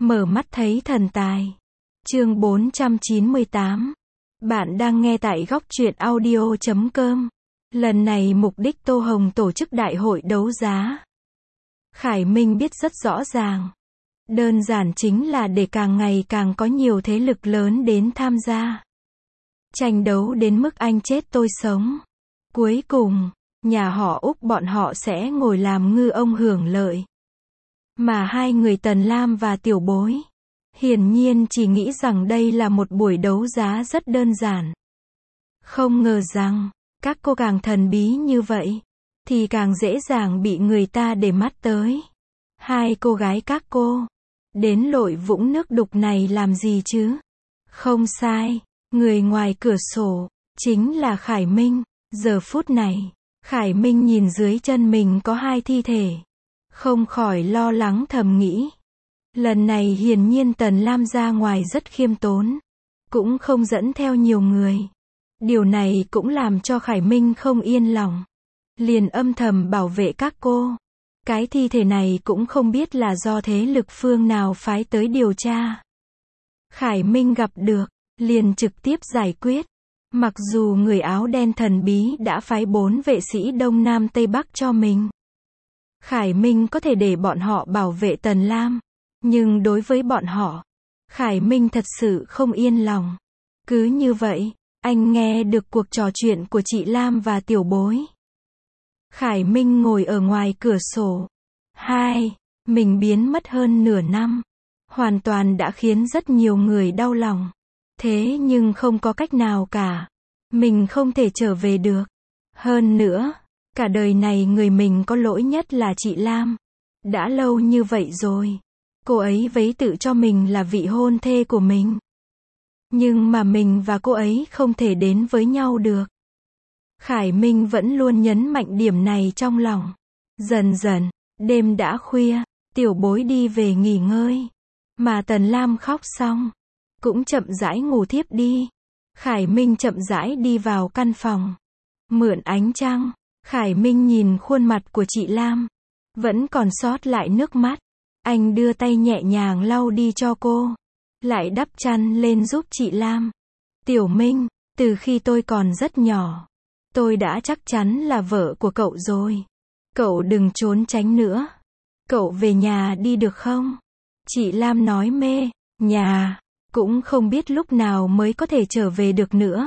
Mở mắt thấy thần tài. Chương 498. Bạn đang nghe tại góc truyện audio.com. Lần này mục đích Tô Hồng tổ chức đại hội đấu giá. Khải Minh biết rất rõ ràng. Đơn giản chính là để càng ngày càng có nhiều thế lực lớn đến tham gia. Tranh đấu đến mức anh chết tôi sống. Cuối cùng, nhà họ Úc bọn họ sẽ ngồi làm ngư ông hưởng lợi. Mà hai người Tần Lam và Tiểu Bối, hiển nhiên chỉ nghĩ rằng đây là một buổi đấu giá rất đơn giản. Không ngờ rằng, các cô càng thần bí như vậy, thì càng dễ dàng bị người ta để mắt tới. Hai cô gái các cô, đến lội vũng nước đục này làm gì chứ? Không sai, người ngoài cửa sổ, chính là Khải Minh. Giờ phút này, Khải Minh nhìn dưới chân mình có hai thi thể. Không khỏi lo lắng thầm nghĩ. Lần này hiển nhiên Tần Lam ra ngoài rất khiêm tốn. Cũng không dẫn theo nhiều người. Điều này cũng làm cho Khải Minh không yên lòng. Liền âm thầm bảo vệ các cô. Cái thi thể này cũng không biết là do thế lực phương nào phái tới điều tra. Khải Minh gặp được, liền trực tiếp giải quyết. Mặc dù người áo đen thần bí đã phái 4 vệ sĩ Đông Nam Tây Bắc cho mình. Khải Minh có thể để bọn họ bảo vệ Tần Lam. Nhưng đối với bọn họ, Khải Minh thật sự không yên lòng. Cứ như vậy, anh nghe được cuộc trò chuyện của chị Lam và Tiểu Bối. Khải Minh ngồi ở ngoài cửa sổ. Mình biến mất hơn nửa năm. Hoàn toàn đã khiến rất nhiều người đau lòng. Thế nhưng không có cách nào cả. Mình không thể trở về được. Hơn nữa, cả đời này người mình có lỗi nhất là chị Lam. Đã lâu như vậy rồi. Cô ấy vấy tự cho mình là vị hôn thê của mình. Nhưng mà mình và cô ấy không thể đến với nhau được. Khải Minh vẫn luôn nhấn mạnh điểm này trong lòng. Dần dần, đêm đã khuya, Tiểu Bối đi về nghỉ ngơi. Mà Tần Lam khóc xong, cũng chậm rãi ngủ thiếp đi. Khải Minh chậm rãi đi vào căn phòng. Mượn ánh trăng, Khải Minh nhìn khuôn mặt của chị Lam. Vẫn còn sót lại nước mắt. Anh đưa tay nhẹ nhàng lau đi cho cô. Lại đắp chăn lên giúp chị Lam. Tiểu Minh, từ khi tôi còn rất nhỏ, tôi đã chắc chắn là vợ của cậu rồi. Cậu đừng trốn tránh nữa. Cậu về nhà đi được không? Chị Lam nói mê, nhà, cũng không biết lúc nào mới có thể trở về được nữa.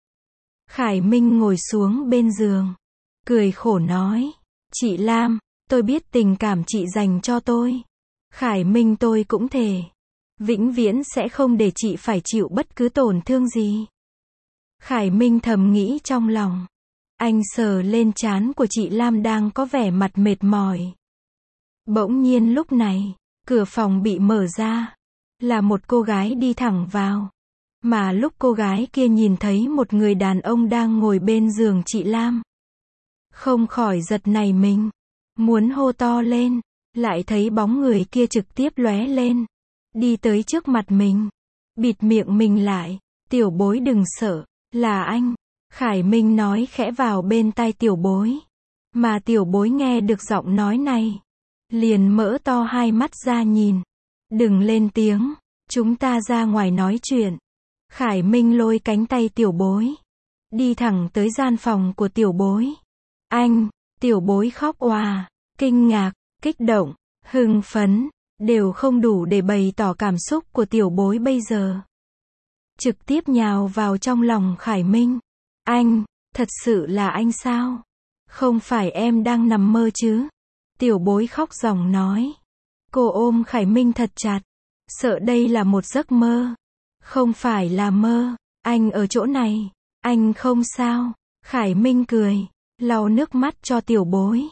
Khải Minh ngồi xuống bên giường, cười khổ nói, chị Lam, tôi biết tình cảm chị dành cho tôi. Khải Minh tôi cũng thề, vĩnh viễn sẽ không để chị phải chịu bất cứ tổn thương gì. Khải Minh thầm nghĩ trong lòng. Anh sờ lên trán của chị Lam đang có vẻ mặt mệt mỏi. Bỗng nhiên lúc này, cửa phòng bị mở ra. Là một cô gái đi thẳng vào. Mà lúc cô gái kia nhìn thấy một người đàn ông đang ngồi bên giường chị Lam, không khỏi giật nảy mình. Muốn hô to lên. Lại thấy bóng người kia trực tiếp lóe lên. Đi tới trước mặt mình. Bịt miệng mình lại. Tiểu Bối đừng sợ. Là anh. Khải Minh nói khẽ vào bên tai Tiểu Bối. Mà Tiểu Bối nghe được giọng nói này. Liền mở to hai mắt ra nhìn. Đừng lên tiếng. Chúng ta ra ngoài nói chuyện. Khải Minh lôi cánh tay Tiểu Bối. Đi thẳng tới gian phòng của Tiểu Bối. Anh. Tiểu Bối khóc òa. Kinh ngạc, kích động, hưng phấn. Đều không đủ để bày tỏ cảm xúc của Tiểu Bối bây giờ. Trực tiếp nhào vào trong lòng Khải Minh. Anh, thật sự là anh sao? Không phải em đang nằm mơ chứ? Tiểu Bối khóc ròng nói. Cô ôm Khải Minh thật chặt. Sợ đây là một giấc mơ. Không phải là mơ. Anh ở chỗ này. Anh không sao. Khải Minh cười. Lau nước mắt cho Tiểu Bối.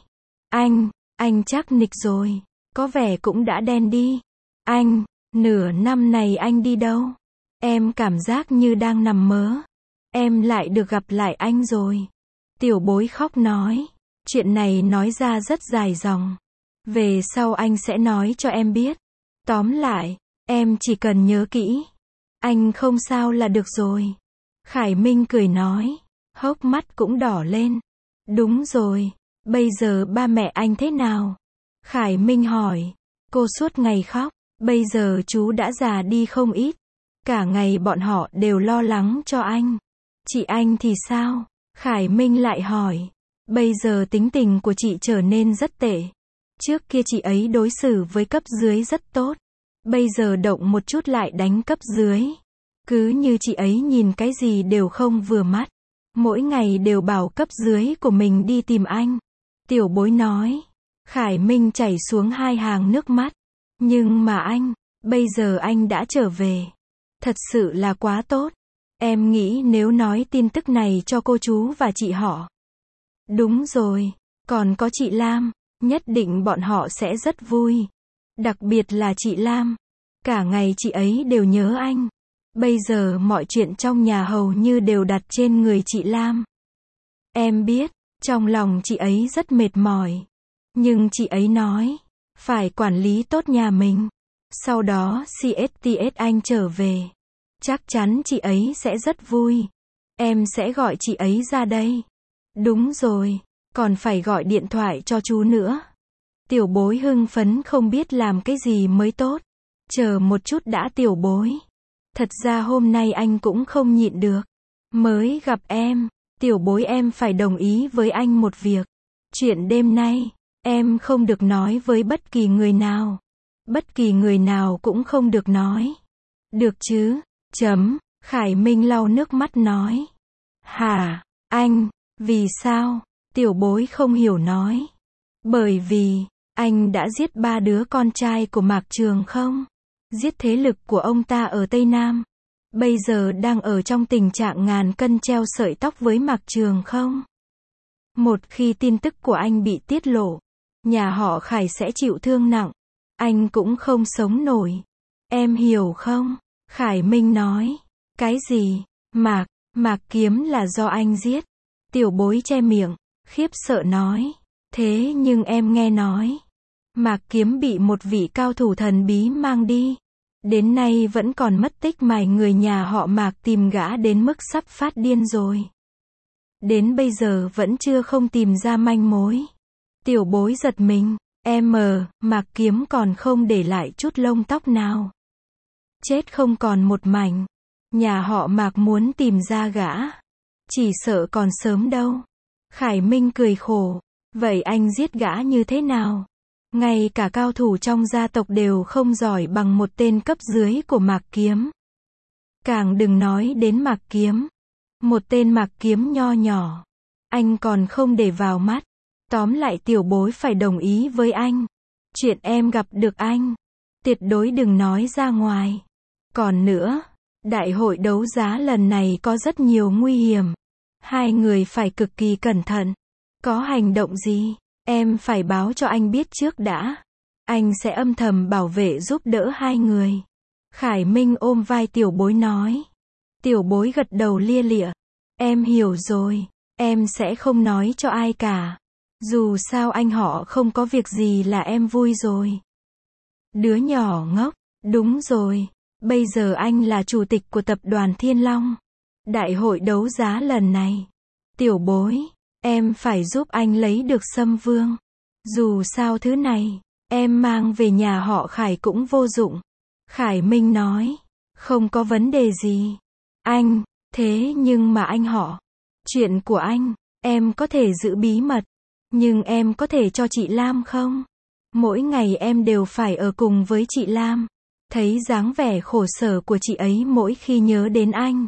Anh chắc nịch rồi. Có vẻ cũng đã đen đi. Anh, nửa năm này anh đi đâu? Em cảm giác như đang nằm mơ. Em lại được gặp lại anh rồi. Tiểu Bối khóc nói. Chuyện này nói ra rất dài dòng. Về sau anh sẽ nói cho em biết. Tóm lại, em chỉ cần nhớ kỹ. Anh không sao là được rồi. Khải Minh cười nói. Hốc mắt cũng đỏ lên. Đúng rồi. Bây giờ ba mẹ anh thế nào? Khải Minh hỏi. Cô suốt ngày khóc. Bây giờ chú đã già đi không ít. Cả ngày bọn họ đều lo lắng cho anh. Chị anh thì sao? Khải Minh lại hỏi. Bây giờ tính tình của chị trở nên rất tệ. Trước kia chị ấy đối xử với cấp dưới rất tốt. Bây giờ động một chút lại đánh cấp dưới. Cứ như chị ấy nhìn cái gì đều không vừa mắt. Mỗi ngày đều bảo cấp dưới của mình đi tìm anh. Tiểu bối nói. Khải Minh chảy xuống 2 hàng nước mắt. Nhưng mà anh, bây giờ anh đã trở về. Thật sự là quá tốt. Em nghĩ nếu nói tin tức này cho cô chú và chị họ. Đúng rồi, còn có chị Lam, nhất định bọn họ sẽ rất vui. Đặc biệt là chị Lam. Cả ngày chị ấy đều nhớ anh. Bây giờ mọi chuyện trong nhà hầu như đều đặt trên người chị Lam. Em biết, trong lòng chị ấy rất mệt mỏi. Nhưng chị ấy nói, phải quản lý tốt nhà mình. Sau đó CSTS anh trở về. Chắc chắn chị ấy sẽ rất vui. Em sẽ gọi chị ấy ra đây. Đúng rồi, còn phải gọi điện thoại cho chú nữa. Tiểu bối hưng phấn không biết làm cái gì mới tốt. Chờ một chút đã tiểu bối. Thật ra hôm nay anh cũng không nhịn được. Mới gặp em, tiểu bối em phải đồng ý với anh một việc. Chuyện đêm nay, em không được nói với bất kỳ người nào. Bất kỳ người nào cũng không được nói. Được chứ? Khải Minh lau nước mắt nói. Hả, anh, vì sao? Tiểu bối không hiểu nói. Bởi vì, anh đã giết 3 đứa con trai của Mạc Trường không? Giết thế lực của ông ta ở Tây Nam. Bây giờ đang ở trong tình trạng ngàn cân treo sợi tóc với Mạc Trường không? Một khi tin tức của anh bị tiết lộ, nhà họ Khải sẽ chịu thương nặng. Anh cũng không sống nổi. Em hiểu không? Khải Minh nói. Cái gì? Mạc Kiếm là do anh giết. Tiểu bối che miệng, khiếp sợ nói. Thế nhưng em nghe nói, Mạc Kiếm bị một vị cao thủ thần bí mang đi. Đến nay vẫn còn mất tích mà người nhà họ Mạc tìm gã đến mức sắp phát điên rồi. Đến bây giờ vẫn chưa không tìm ra manh mối. Tiểu bối giật mình. Mạc Kiếm còn không để lại chút lông tóc nào. Chết không còn một mảnh. Nhà họ Mạc muốn tìm ra gã. Chỉ sợ còn sớm đâu. Khải Minh cười khổ. Vậy anh giết gã như thế nào? Ngay cả cao thủ trong gia tộc đều không giỏi bằng một tên cấp dưới của Mạc Kiếm. Càng đừng nói đến Mạc Kiếm. Một tên Mạc Kiếm nho nhỏ. Anh còn không để vào mắt. Tóm lại tiểu bối phải đồng ý với anh. Chuyện em gặp được anh, tuyệt đối đừng nói ra ngoài. Còn nữa, đại hội đấu giá lần này có rất nhiều nguy hiểm. Hai người phải cực kỳ cẩn thận. Có hành động gì, em phải báo cho anh biết trước đã. Anh sẽ âm thầm bảo vệ giúp đỡ hai người. Khải Minh ôm vai tiểu bối nói. Tiểu bối gật đầu lia lịa. Em hiểu rồi, em sẽ không nói cho ai cả. Dù sao anh họ không có việc gì là em vui rồi. Đứa nhỏ ngốc, đúng rồi. Bây giờ anh là chủ tịch của tập đoàn Thiên Long. Đại hội đấu giá lần này. Tiểu bối, em phải giúp anh lấy được Sâm Vương. Dù sao thứ này, em mang về nhà họ Khải cũng vô dụng. Khải Minh nói, không có vấn đề gì. Anh, thế nhưng mà anh họ, chuyện của anh, em có thể giữ bí mật. Nhưng em có thể cho chị Lam không? Mỗi ngày em đều phải ở cùng với chị Lam. Thấy dáng vẻ khổ sở của chị ấy mỗi khi nhớ đến anh.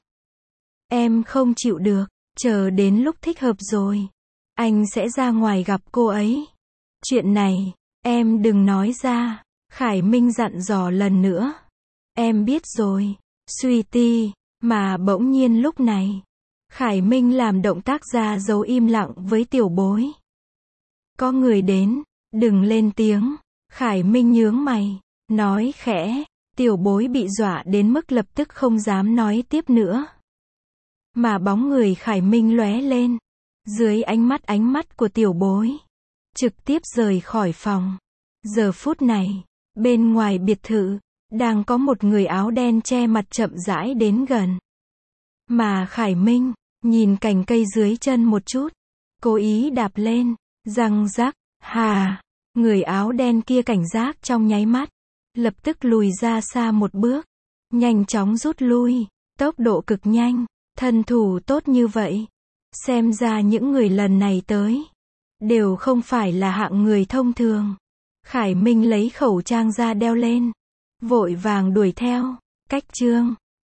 Em không chịu được, chờ đến lúc thích hợp rồi. Anh sẽ ra ngoài gặp cô ấy. Chuyện này, em đừng nói ra. Khải Minh dặn dò lần nữa. Em biết rồi, Sweetie. Mà bỗng nhiên lúc này, Khải Minh làm động tác ra dấu im lặng với tiểu bối. Có người đến, đừng lên tiếng. Khải Minh nhướng mày, nói khẽ. Tiểu bối bị dọa đến mức lập tức không dám nói tiếp nữa. Mà bóng người Khải Minh lóe lên. Dưới ánh mắt của tiểu bối. Trực tiếp rời khỏi phòng. Giờ phút này, bên ngoài biệt thự, đang có một người áo đen che mặt chậm rãi đến gần. Mà Khải Minh, nhìn cành cây dưới chân một chút. Cố ý đạp lên. Răng rắc, người áo đen kia cảnh giác trong nháy mắt. lập tức lùi ra xa một bước, nhanh chóng rút lui, tốc độ cực nhanh, thân thủ tốt như vậy. Xem ra những người lần này tới, đều không phải là hạng người thông thường. Khải Minh lấy khẩu trang ra đeo lên, vội vàng đuổi theo. Cách chương